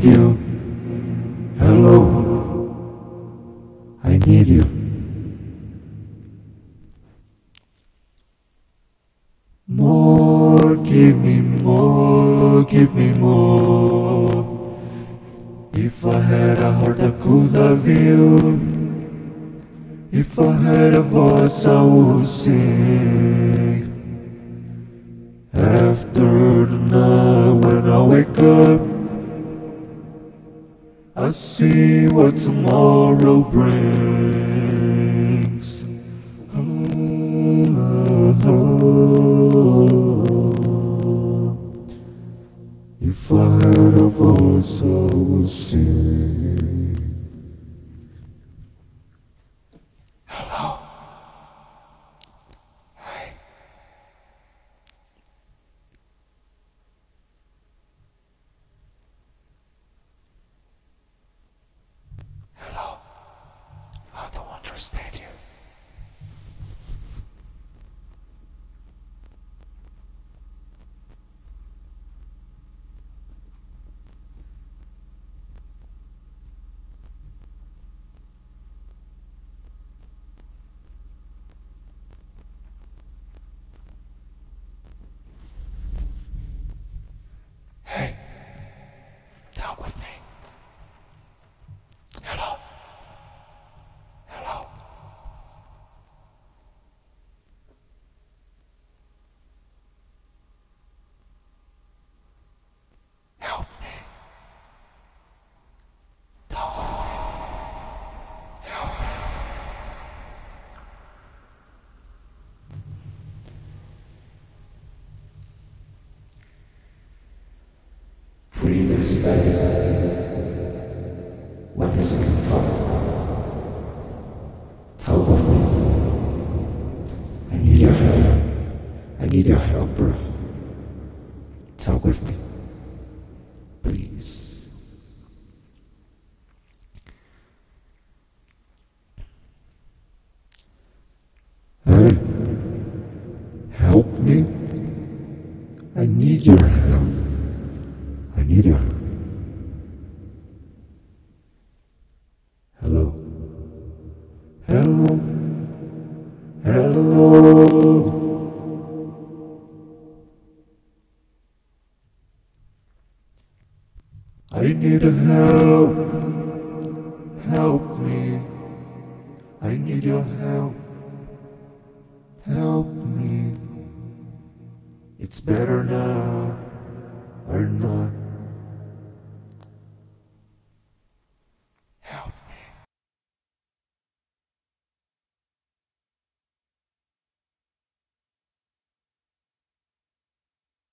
you. Hello, I need you. More, give me more, give me more. If I had a heart I could love you, if I had a voice I would sing. After the night when I wake up, I see what tomorrow brings. If I had a voice I would sing. Hello. Hey. Hello. I don't understand you. Hey, talk with me. Hello. Hello. Help me. Talk with me. Help me. Breathe and space. What is it for? Talk with me. I need your help. I need your help, bro. Talk with me. Please. Hey, help me. I need your help. I need your help. Hello. Hello. Hello. I need help. Help me. I need your help. Help me. It's better now or not.